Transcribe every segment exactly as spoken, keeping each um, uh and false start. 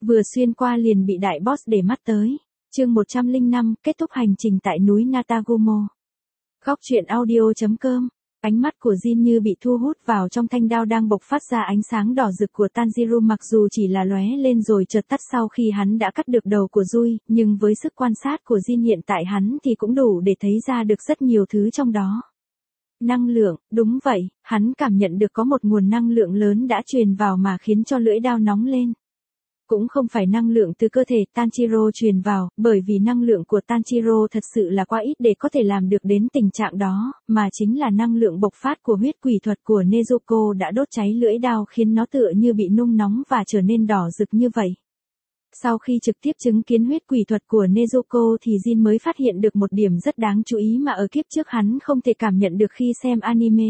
Vừa xuyên qua liền bị đại boss để mắt tới. Chương một trăm lẻ năm, kết thúc hành trình tại núi Natagumo. Góc truyện audio chấm com. Ánh mắt của Jin như bị thu hút vào trong thanh đao đang bộc phát ra ánh sáng đỏ rực của Tanjiro, mặc dù chỉ là lóe lên rồi chợt tắt sau khi hắn đã cắt được đầu của Rui, nhưng với sức quan sát của Jin hiện tại hắn thì cũng đủ để thấy ra được rất nhiều thứ trong đó. Năng lượng, đúng vậy, hắn cảm nhận được có một nguồn năng lượng lớn đã truyền vào mà khiến cho lưỡi đao nóng lên. Cũng không phải năng lượng từ cơ thể Tanjiro truyền vào, bởi vì năng lượng của Tanjiro thật sự là quá ít để có thể làm được đến tình trạng đó, mà chính là năng lượng bộc phát của huyết quỷ thuật của Nezuko đã đốt cháy lưỡi đao khiến nó tựa như bị nung nóng và trở nên đỏ rực như vậy. Sau khi trực tiếp chứng kiến huyết quỷ thuật của Nezuko thì Jin mới phát hiện được một điểm rất đáng chú ý mà ở kiếp trước hắn không thể cảm nhận được khi xem anime.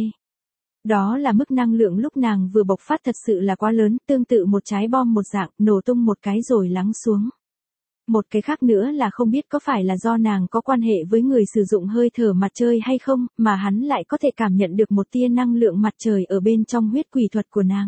Đó là mức năng lượng lúc nàng vừa bộc phát thật sự là quá lớn, tương tự một trái bom một dạng, nổ tung một cái rồi lắng xuống. Một cái khác nữa là không biết có phải là do nàng có quan hệ với người sử dụng hơi thở mặt trời hay không, mà hắn lại có thể cảm nhận được một tia năng lượng mặt trời ở bên trong huyết quỷ thuật của nàng.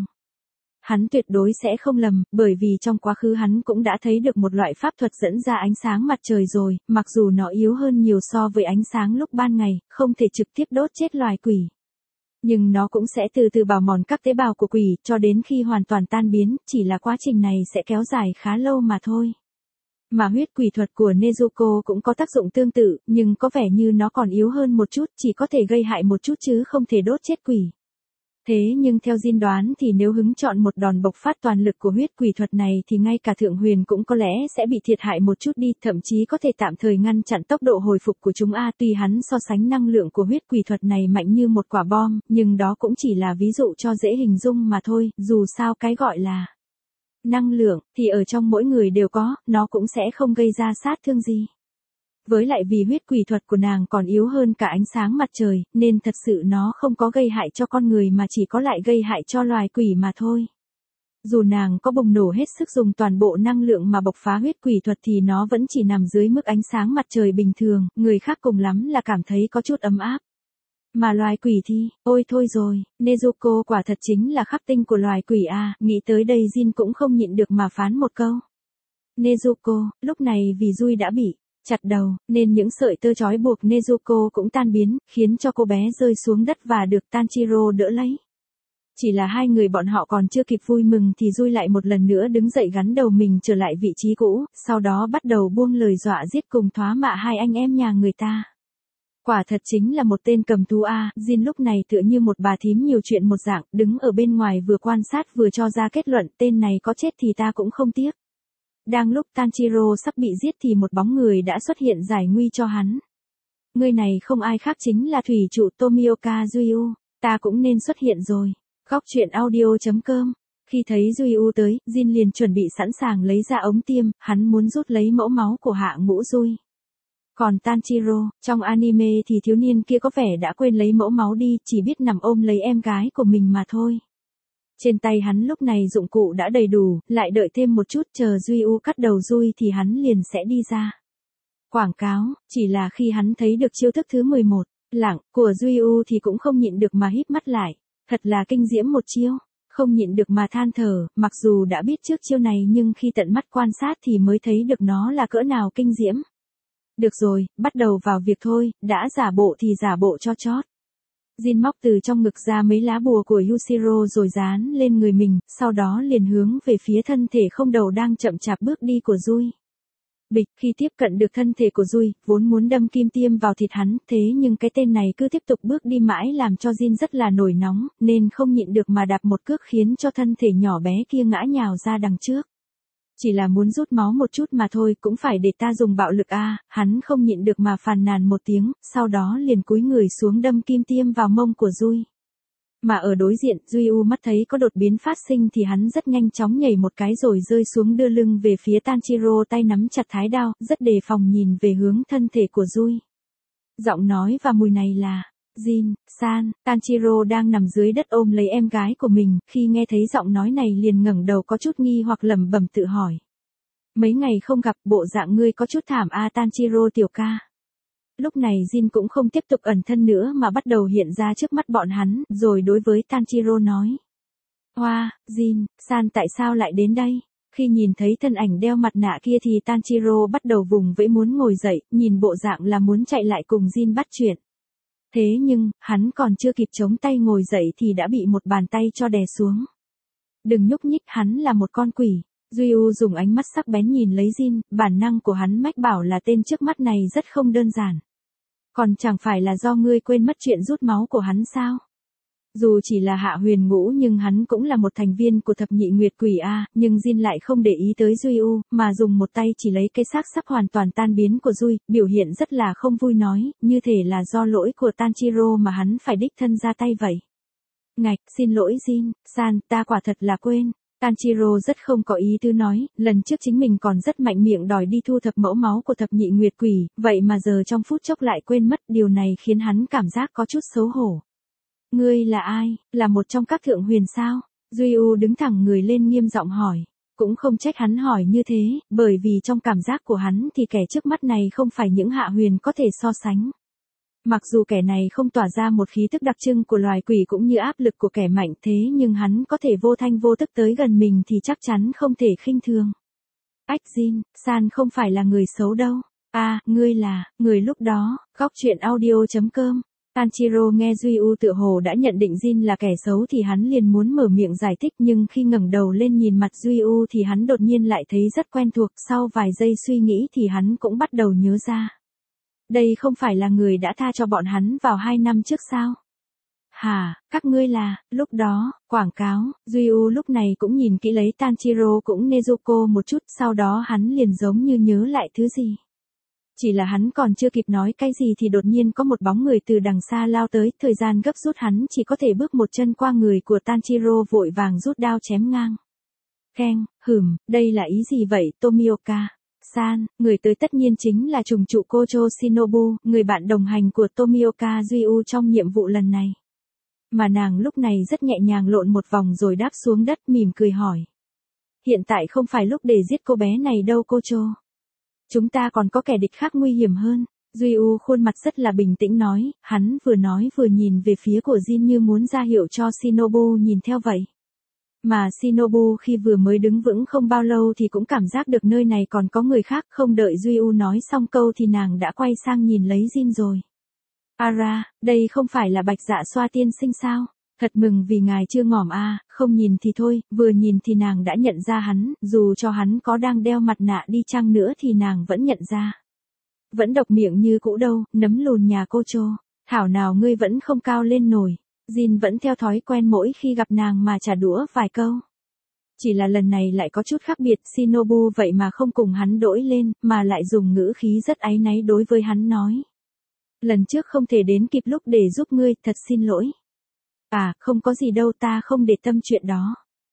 Hắn tuyệt đối sẽ không lầm, bởi vì trong quá khứ hắn cũng đã thấy được một loại pháp thuật dẫn ra ánh sáng mặt trời rồi, mặc dù nó yếu hơn nhiều so với ánh sáng lúc ban ngày, không thể trực tiếp đốt chết loài quỷ. Nhưng nó cũng sẽ từ từ bào mòn các tế bào của quỷ, cho đến khi hoàn toàn tan biến, chỉ là quá trình này sẽ kéo dài khá lâu mà thôi. Mà huyết quỷ thuật của Nezuko cũng có tác dụng tương tự, nhưng có vẻ như nó còn yếu hơn một chút, chỉ có thể gây hại một chút chứ không thể đốt chết quỷ. Thế nhưng theo Jin đoán thì nếu hứng chọn một đòn bộc phát toàn lực của huyết quỷ thuật này thì ngay cả Thượng Huyền cũng có lẽ sẽ bị thiệt hại một chút đi, thậm chí có thể tạm thời ngăn chặn tốc độ hồi phục của chúng a. Tuy hắn so sánh năng lượng của huyết quỷ thuật này mạnh như một quả bom, nhưng đó cũng chỉ là ví dụ cho dễ hình dung mà thôi, dù sao cái gọi là năng lượng thì ở trong mỗi người đều có, nó cũng sẽ không gây ra sát thương gì. Với lại vì huyết quỷ thuật của nàng còn yếu hơn cả ánh sáng mặt trời, nên thật sự nó không có gây hại cho con người mà chỉ có lại gây hại cho loài quỷ mà thôi. Dù nàng có bùng nổ hết sức dùng toàn bộ năng lượng mà bộc phá huyết quỷ thuật thì nó vẫn chỉ nằm dưới mức ánh sáng mặt trời bình thường, người khác cùng lắm là cảm thấy có chút ấm áp. Mà loài quỷ thì, ôi thôi rồi, Nezuko quả thật chính là khắc tinh của loài quỷ à, nghĩ tới đây Jin cũng không nhịn được mà phán một câu. Nezuko, lúc này vì Rui đã bị chặt đầu, nên những sợi tơ trói buộc Nezuko cũng tan biến, khiến cho cô bé rơi xuống đất và được Tanjiro đỡ lấy. Chỉ là hai người bọn họ còn chưa kịp vui mừng thì Rui lại một lần nữa đứng dậy gắn đầu mình trở lại vị trí cũ, sau đó bắt đầu buông lời dọa giết cùng thoá mạ hai anh em nhà người ta. Quả thật chính là một tên cầm thú a. Jin lúc này tựa như một bà thím nhiều chuyện một dạng, đứng ở bên ngoài vừa quan sát vừa cho ra kết luận, tên này có chết thì ta cũng không tiếc. Đang lúc Tanjiro sắp bị giết thì một bóng người đã xuất hiện giải nguy cho hắn. Người này không ai khác chính là thủy trụ Tomioka Juyu, ta cũng nên xuất hiện rồi. Góc truyện audio chấm com. Khi thấy Juyu tới, Jin liền chuẩn bị sẵn sàng lấy ra ống tiêm, hắn muốn rút lấy mẫu máu của hạ ngũ Rui. Còn Tanjiro, trong anime thì thiếu niên kia có vẻ đã quên lấy mẫu máu đi, chỉ biết nằm ôm lấy em gái của mình mà thôi. Trên tay hắn lúc này dụng cụ đã đầy đủ, lại đợi thêm một chút chờ Juyu cắt đầu Rui thì hắn liền sẽ đi ra. Quảng cáo, chỉ là khi hắn thấy được chiêu thức thứ mười một, lặng, của Juyu thì cũng không nhịn được mà híp mắt lại. Thật là kinh diễm một chiêu, không nhịn được mà than thở, mặc dù đã biết trước chiêu này nhưng khi tận mắt quan sát thì mới thấy được nó là cỡ nào kinh diễm. Được rồi, bắt đầu vào việc thôi, đã giả bộ thì giả bộ cho chót. Jin móc từ trong ngực ra mấy lá bùa của Yushiro rồi dán lên người mình, sau đó liền hướng về phía thân thể không đầu đang chậm chạp bước đi của Rui. Bịch, khi tiếp cận được thân thể của Rui, vốn muốn đâm kim tiêm vào thịt hắn, thế nhưng cái tên này cứ tiếp tục bước đi mãi làm cho Jin rất là nổi nóng, nên không nhịn được mà đạp một cước khiến cho thân thể nhỏ bé kia ngã nhào ra đằng trước. Chỉ là muốn rút máu một chút mà thôi, cũng phải để ta dùng bạo lực a. À, hắn không nhịn được mà phàn nàn một tiếng, sau đó liền cúi người xuống đâm kim tiêm vào mông của Rui. Mà ở đối diện, Juyu mắt thấy có đột biến phát sinh thì hắn rất nhanh chóng nhảy một cái rồi rơi xuống đưa lưng về phía Tanjiro, tay nắm chặt thái đao, rất đề phòng nhìn về hướng thân thể của Rui. Giọng nói và mùi này là Jin, san. Tanjiro đang nằm dưới đất ôm lấy em gái của mình, khi nghe thấy giọng nói này liền ngẩng đầu có chút nghi hoặc lẩm bẩm tự hỏi. Mấy ngày không gặp, bộ dạng ngươi có chút thảm a. Tanjiro tiểu ca. Lúc này Jin cũng không tiếp tục ẩn thân nữa mà bắt đầu hiện ra trước mắt bọn hắn, rồi đối với Tanjiro nói. Hoa, Jin, san tại sao lại đến đây? Khi nhìn thấy thân ảnh đeo mặt nạ kia thì Tanjiro bắt đầu vùng vẫy muốn ngồi dậy, nhìn bộ dạng là muốn chạy lại cùng Jin bắt chuyện. Thế nhưng, hắn còn chưa kịp chống tay ngồi dậy thì đã bị một bàn tay cho đè xuống. Đừng nhúc nhích, hắn là một con quỷ. Duy-u dùng ánh mắt sắc bén nhìn lấy Jin, bản năng của hắn mách bảo là tên trước mắt này rất không đơn giản. Còn chẳng phải là do ngươi quên mất chuyện rút máu của hắn sao? Dù chỉ là hạ huyền ngũ nhưng hắn cũng là một thành viên của thập nhị nguyệt quỷ A, nhưng Jin lại không để ý tới Duy-u, mà dùng một tay chỉ lấy cái xác sắp hoàn toàn tan biến của Duy, biểu hiện rất là không vui nói, như thể là do lỗi của Tanjiro mà hắn phải đích thân ra tay vậy. Ngạch, xin lỗi Jin, san, ta quả thật là quên. Tanjiro rất không có ý tứ nói, lần trước chính mình còn rất mạnh miệng đòi đi thu thập mẫu máu của thập nhị nguyệt quỷ, vậy mà giờ trong phút chốc lại quên mất, điều này khiến hắn cảm giác có chút xấu hổ. Ngươi là ai, là một trong các thượng huyền sao? Duy-u đứng thẳng người lên nghiêm giọng hỏi. Cũng không trách hắn hỏi như thế, bởi vì trong cảm giác của hắn thì kẻ trước mắt này không phải những hạ huyền có thể so sánh. Mặc dù kẻ này không tỏa ra một khí tức đặc trưng của loài quỷ cũng như áp lực của kẻ mạnh thế nhưng hắn có thể vô thanh vô tức tới gần mình thì chắc chắn không thể khinh thường. Ách Jin, san không phải là người xấu đâu. À, ngươi là, người lúc đó, góc truyện audio chấm com. Tanjiro nghe Duy-u tựa hồ đã nhận định Jin là kẻ xấu thì hắn liền muốn mở miệng giải thích nhưng khi ngẩng đầu lên nhìn mặt Duy-u thì hắn đột nhiên lại thấy rất quen thuộc, sau vài giây suy nghĩ thì hắn cũng bắt đầu nhớ ra. Đây không phải là người đã tha cho bọn hắn vào hai năm trước sao? Hả, các ngươi là, lúc đó, quảng cáo, Duy-u lúc này cũng nhìn kỹ lấy Tanjiro cũng Nezuko một chút, sau đó hắn liền giống như nhớ lại thứ gì. Chỉ là hắn còn chưa kịp nói cái gì thì đột nhiên có một bóng người từ đằng xa lao tới, thời gian gấp rút hắn chỉ có thể bước một chân qua người của Tanjiro vội vàng rút đao chém ngang. Keng, hửm, đây là ý gì vậy, Tomioka? San, người tới tất nhiên chính là trùng trụ Kocho Shinobu, người bạn đồng hành của Tomioka Duy-u trong nhiệm vụ lần này. Mà nàng lúc này rất nhẹ nhàng lộn một vòng rồi đáp xuống đất mỉm cười hỏi. Hiện tại không phải lúc để giết cô bé này đâu Kocho. Chúng ta còn có kẻ địch khác nguy hiểm hơn. Duy-u khuôn mặt rất là bình tĩnh nói, hắn vừa nói vừa nhìn về phía của Jin như muốn ra hiệu cho Shinobu nhìn theo vậy. Mà Shinobu khi vừa mới đứng vững không bao lâu thì cũng cảm giác được nơi này còn có người khác, không đợi Duy-u nói xong câu thì nàng đã quay sang nhìn lấy Jin rồi. Ara, đây không phải là Bạch Dạ Xoa tiên sinh sao? Thật mừng vì ngài chưa ngỏm a, à, không nhìn thì thôi, vừa nhìn thì nàng đã nhận ra hắn, dù cho hắn có đang đeo mặt nạ đi chăng nữa thì nàng vẫn nhận ra. Vẫn độc miệng như cũ đâu, nấm lùn nhà cô Chô, thảo nào ngươi vẫn không cao lên nổi. Jin vẫn theo thói quen mỗi khi gặp nàng mà trả đũa vài câu. Chỉ là lần này lại có chút khác biệt, Shinobu vậy mà không cùng hắn đổi lên, mà lại dùng ngữ khí rất áy náy đối với hắn nói. Lần trước không thể đến kịp lúc để giúp ngươi, thật xin lỗi. À, không có gì đâu, ta không để tâm chuyện đó.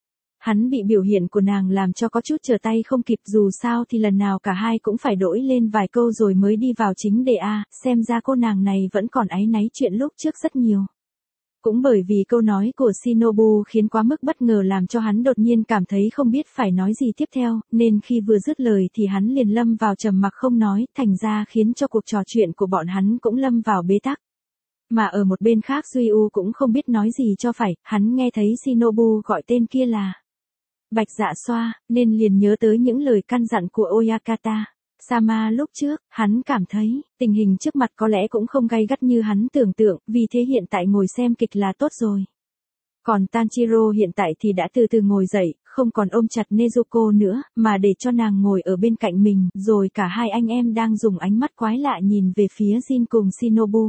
Hắn bị biểu hiện của nàng làm cho có chút trở tay không kịp, dù sao thì lần nào cả hai cũng phải đổi lên vài câu rồi mới đi vào chính đề a, xem ra cô nàng này vẫn còn áy náy chuyện lúc trước rất nhiều. Cũng bởi vì câu nói của Shinobu khiến quá mức bất ngờ làm cho hắn đột nhiên cảm thấy không biết phải nói gì tiếp theo, nên khi vừa dứt lời thì hắn liền lâm vào trầm mặc không nói, thành ra khiến cho cuộc trò chuyện của bọn hắn cũng lâm vào bế tắc. Mà ở một bên khác Duy-u cũng không biết nói gì cho phải, hắn nghe thấy Shinobu gọi tên kia là Bạch Dạ Xoa, nên liền nhớ tới những lời căn dặn của Oyakata Sama lúc trước, hắn cảm thấy, tình hình trước mặt có lẽ cũng không gay gắt như hắn tưởng tượng, vì thế hiện tại ngồi xem kịch là tốt rồi. Còn Tanjiro hiện tại thì đã từ từ ngồi dậy, không còn ôm chặt Nezuko nữa, mà để cho nàng ngồi ở bên cạnh mình, rồi cả hai anh em đang dùng ánh mắt quái lạ nhìn về phía Jin cùng Shinobu.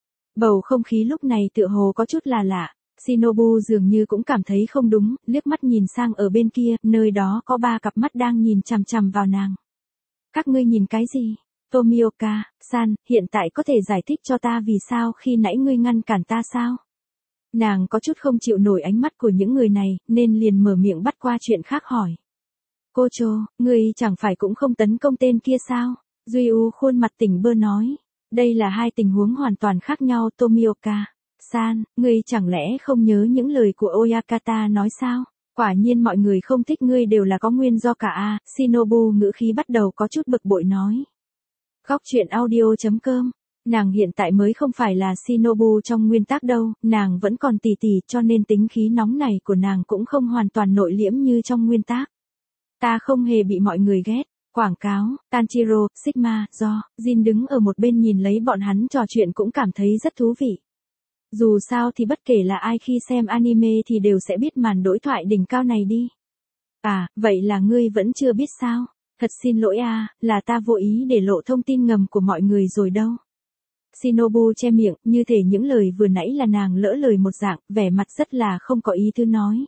Bầu không khí lúc này tựa hồ có chút là lạ. Shinobu dường như cũng cảm thấy không đúng, liếc mắt nhìn sang ở bên kia, nơi đó có ba cặp mắt đang nhìn chằm chằm vào nàng. Các ngươi nhìn cái gì? Tomioka, san, hiện tại có thể giải thích cho ta vì sao khi nãy ngươi ngăn cản ta sao? Nàng có chút không chịu nổi ánh mắt của những người này, nên liền mở miệng bắt qua chuyện khác hỏi. Cô Chô, ngươi chẳng phải cũng không tấn công tên kia sao? Duy-u khuôn mặt tỉnh bơ nói. Đây là hai tình huống hoàn toàn khác nhau Tomioka. San, ngươi chẳng lẽ không nhớ những lời của Oyakata nói sao? Quả nhiên mọi người không thích ngươi đều là có nguyên do cả a, Shinobu ngữ khí bắt đầu có chút bực bội nói. Góc truyện audio chấm com. Nàng hiện tại mới không phải là Shinobu trong nguyên tác đâu, nàng vẫn còn tỉ tỉ cho nên tính khí nóng này của nàng cũng không hoàn toàn nội liễm như trong nguyên tác. Ta không hề bị mọi người ghét. Quảng cáo, Tanjiro, Sigma, do, Jin đứng ở một bên nhìn lấy bọn hắn trò chuyện cũng cảm thấy rất thú vị. Dù sao thì bất kể là ai khi xem anime thì đều sẽ biết màn đối thoại đỉnh cao này đi. À, vậy là ngươi vẫn chưa biết sao? Thật xin lỗi à, là ta vô ý để lộ thông tin ngầm của mọi người rồi đâu. Shinobu che miệng, như thể những lời vừa nãy là nàng lỡ lời một dạng, vẻ mặt rất là không có ý tứ nói.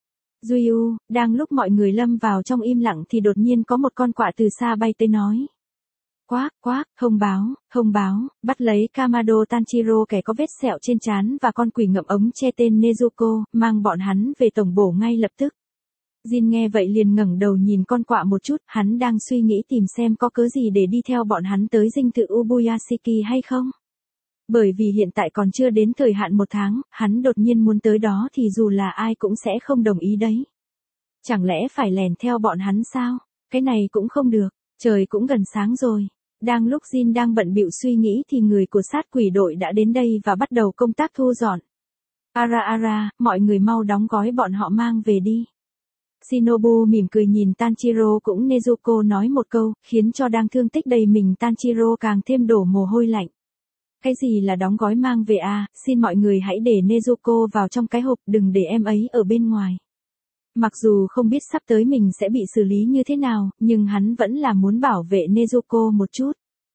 Duyu, đang lúc mọi người lâm vào trong im lặng thì đột nhiên có một con quạ từ xa bay tới nói. Quác, quác, thông báo, thông báo, bắt lấy Kamado Tanjiro kẻ có vết sẹo trên trán và con quỷ ngậm ống che tên Nezuko, mang bọn hắn về tổng bổ ngay lập tức. Jin nghe vậy liền ngẩng đầu nhìn con quạ một chút, hắn đang suy nghĩ tìm xem có cớ gì để đi theo bọn hắn tới dinh thự Ubuyashiki hay không. Bởi vì hiện tại còn chưa đến thời hạn một tháng, hắn đột nhiên muốn tới đó thì dù là ai cũng sẽ không đồng ý đấy. Chẳng lẽ phải lèn theo bọn hắn sao? Cái này cũng không được, trời cũng gần sáng rồi. Đang lúc Jin đang bận bịu suy nghĩ thì người của sát quỷ đội đã đến đây và bắt đầu công tác thu dọn. Ara ara, mọi người mau đóng gói bọn họ mang về đi. Shinobu mỉm cười nhìn Tanjiro cũng Nezuko nói một câu, khiến cho đang thương tích đầy mình Tanjiro càng thêm đổ mồ hôi lạnh. Cái gì là đóng gói mang về à, xin mọi người hãy để Nezuko vào trong cái hộp, đừng để em ấy ở bên ngoài. Mặc dù không biết sắp tới mình sẽ bị xử lý như thế nào, nhưng hắn vẫn là muốn bảo vệ Nezuko một chút.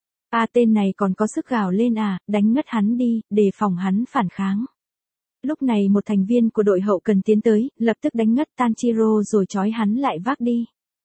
À tên này còn có sức gào lên à, đánh ngất hắn đi, đề phòng hắn phản kháng. Lúc này một thành viên của đội hậu cần tiến tới, lập tức đánh ngất Tanjiro rồi trói hắn lại vác đi.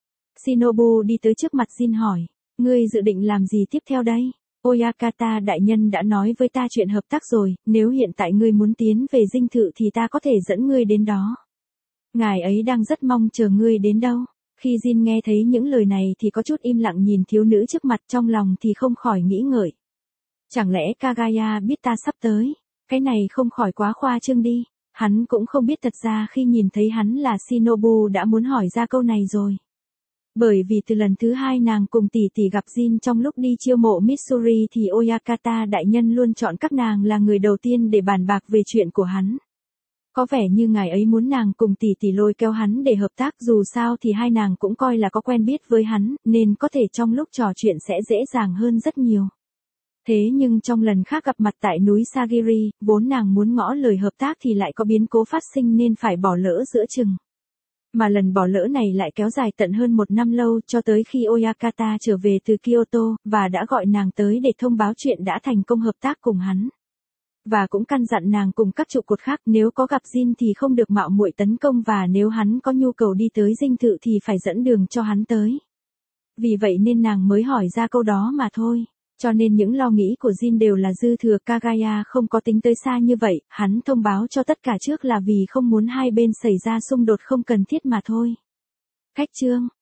Shinobu đi tới trước mặt Jin hỏi, ngươi dự định làm gì tiếp theo đây? Oyakata đại nhân đã nói với ta chuyện hợp tác rồi, nếu hiện tại ngươi muốn tiến về dinh thự thì ta có thể dẫn ngươi đến đó. Ngài ấy đang rất mong chờ ngươi đến đâu. Khi Jin nghe thấy những lời này thì có chút im lặng nhìn thiếu nữ trước mặt, trong lòng thì không khỏi nghĩ ngợi. Chẳng lẽ Kagaya biết ta sắp tới? Cái này không khỏi quá khoa trương đi. Hắn cũng không biết thật ra khi nhìn thấy hắn là Shinobu đã muốn hỏi ra câu này rồi. Bởi vì từ lần thứ hai nàng cùng tỷ tỷ gặp Jin trong lúc đi chiêu mộ Mitsuri thì Oyakata đại nhân luôn chọn các nàng là người đầu tiên để bàn bạc về chuyện của hắn. Có vẻ như ngài ấy muốn nàng cùng tỷ tỷ lôi kéo hắn để hợp tác, dù sao thì hai nàng cũng coi là có quen biết với hắn, nên có thể trong lúc trò chuyện sẽ dễ dàng hơn rất nhiều. Thế nhưng trong lần khác gặp mặt tại núi Sagiri, vốn nàng muốn ngỏ lời hợp tác thì lại có biến cố phát sinh nên phải bỏ lỡ giữa chừng. Mà lần bỏ lỡ này lại kéo dài tận hơn một năm lâu cho tới khi Oyakata trở về từ Kyoto, và đã gọi nàng tới để thông báo chuyện đã thành công hợp tác cùng hắn. Và cũng căn dặn nàng cùng các trụ cột khác nếu có gặp Jin thì không được mạo muội tấn công, và nếu hắn có nhu cầu đi tới dinh thự thì phải dẫn đường cho hắn tới. Vì vậy nên nàng mới hỏi ra câu đó mà thôi. Cho nên những lo nghĩ của Jin đều là dư thừa. Kagaya không có tính tới xa như vậy, hắn thông báo cho tất cả trước là vì không muốn hai bên xảy ra xung đột không cần thiết mà thôi. Khách chương